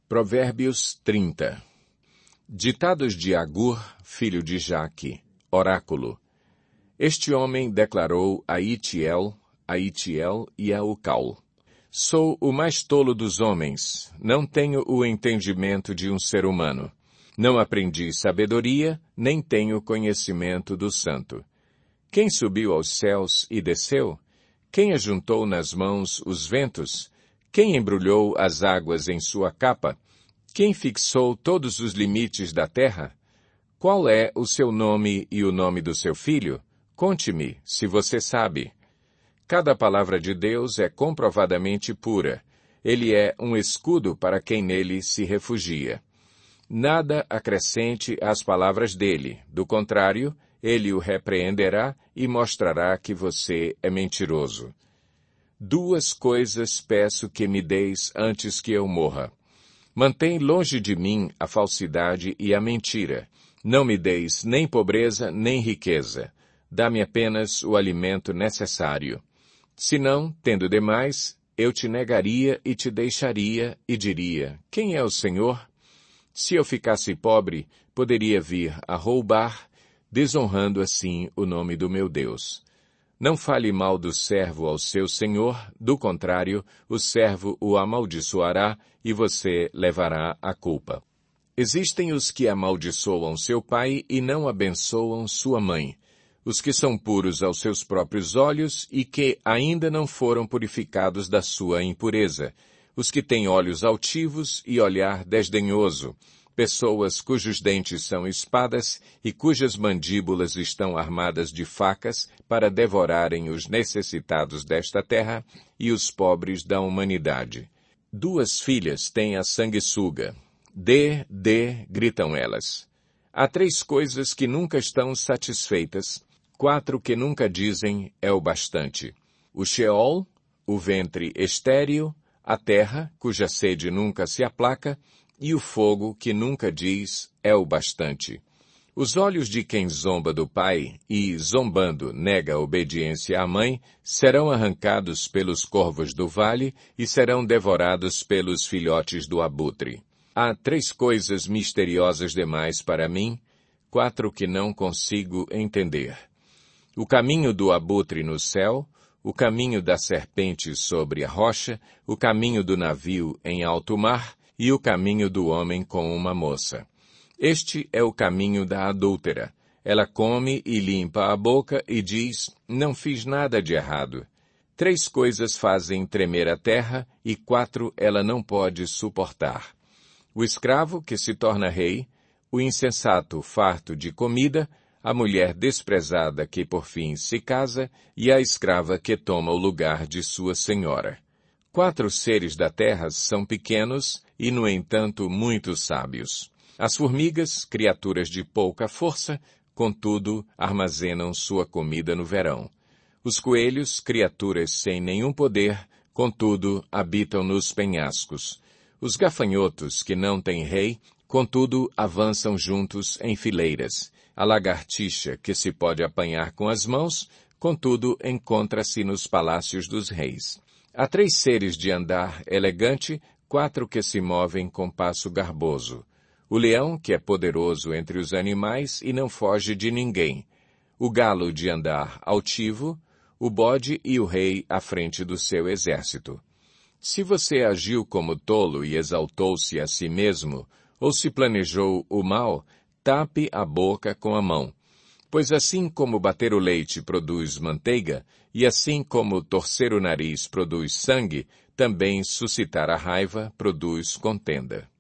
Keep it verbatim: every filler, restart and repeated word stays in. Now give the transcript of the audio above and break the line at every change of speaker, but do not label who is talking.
Provérbios trinta. Ditados de Agur, filho de Jaque, oráculo. Este homem declarou a Itiel, a Itiel e a Ucal: Sou o mais tolo dos homens, não tenho o entendimento de um ser humano. Não aprendi sabedoria, nem tenho conhecimento do santo. Quem subiu aos céus e desceu? Quem ajuntou nas mãos os ventos? Quem embrulhou as águas em sua capa? Quem fixou todos os limites da terra? Qual é o seu nome e o nome do seu filho? Conte-me, se você sabe. Cada palavra de Deus é comprovadamente pura. Ele é um escudo para quem nele se refugia. Nada acrescente às palavras dele. Do contrário, ele o repreenderá e mostrará que você é mentiroso. Duas coisas peço que me deis antes que eu morra. Mantém longe de mim a falsidade e a mentira. Não me deis nem pobreza nem riqueza. Dá-me apenas o alimento necessário. Senão, tendo demais, eu te negaria e te deixaria e diria: quem é o Senhor? Se eu ficasse pobre, poderia vir a roubar, desonrando assim o nome do meu Deus. Não fale mal do servo ao seu senhor, do contrário, o servo o amaldiçoará e você levará a culpa. Existem os que amaldiçoam seu pai e não abençoam sua mãe, os que são puros aos seus próprios olhos e que ainda não foram purificados da sua impureza, os que têm olhos altivos e olhar desdenhoso, pessoas cujos dentes são espadas e cujas mandíbulas estão armadas de facas para devorarem os necessitados desta terra e os pobres da humanidade. Duas filhas têm a sanguessuga. Dê, dê, gritam elas. Há três coisas que nunca estão satisfeitas, quatro que nunca dizem é o bastante. O Sheol, o ventre estéril, a terra, cuja sede nunca se aplaca, e o fogo que nunca diz é o bastante. Os olhos de quem zomba do pai e, zombando, nega a obediência à mãe, serão arrancados pelos corvos do vale e serão devorados pelos filhotes do abutre. Há três coisas misteriosas demais para mim, quatro que não consigo entender. O caminho do abutre no céu, o caminho da serpente sobre a rocha, o caminho do navio em alto mar, e o caminho do homem com uma moça. Este é o caminho da adúltera. Ela come e limpa a boca e diz: não fiz nada de errado. Três coisas fazem tremer a terra e quatro ela não pode suportar. O escravo que se torna rei, o insensato farto de comida, a mulher desprezada que por fim se casa e a escrava que toma o lugar de sua senhora. Quatro seres da terra são pequenos e, no entanto, muito sábios. As formigas, criaturas de pouca força, contudo, armazenam sua comida no verão. Os coelhos, criaturas sem nenhum poder, contudo, habitam nos penhascos. Os gafanhotos, que não têm rei, contudo, avançam juntos em fileiras. A lagartixa, que se pode apanhar com as mãos, contudo, encontra-se nos palácios dos reis. Há três seres de andar elegante, quatro que se movem com passo garboso. O leão, que é poderoso entre os animais e não foge de ninguém. O galo de andar altivo, o bode e o rei à frente do seu exército. Se você agiu como tolo e exaltou-se a si mesmo, ou se planejou o mal, tape a boca com a mão. Pois assim como bater o leite produz manteiga, e assim como torcer o nariz produz sangue, também suscitar a raiva produz contenda.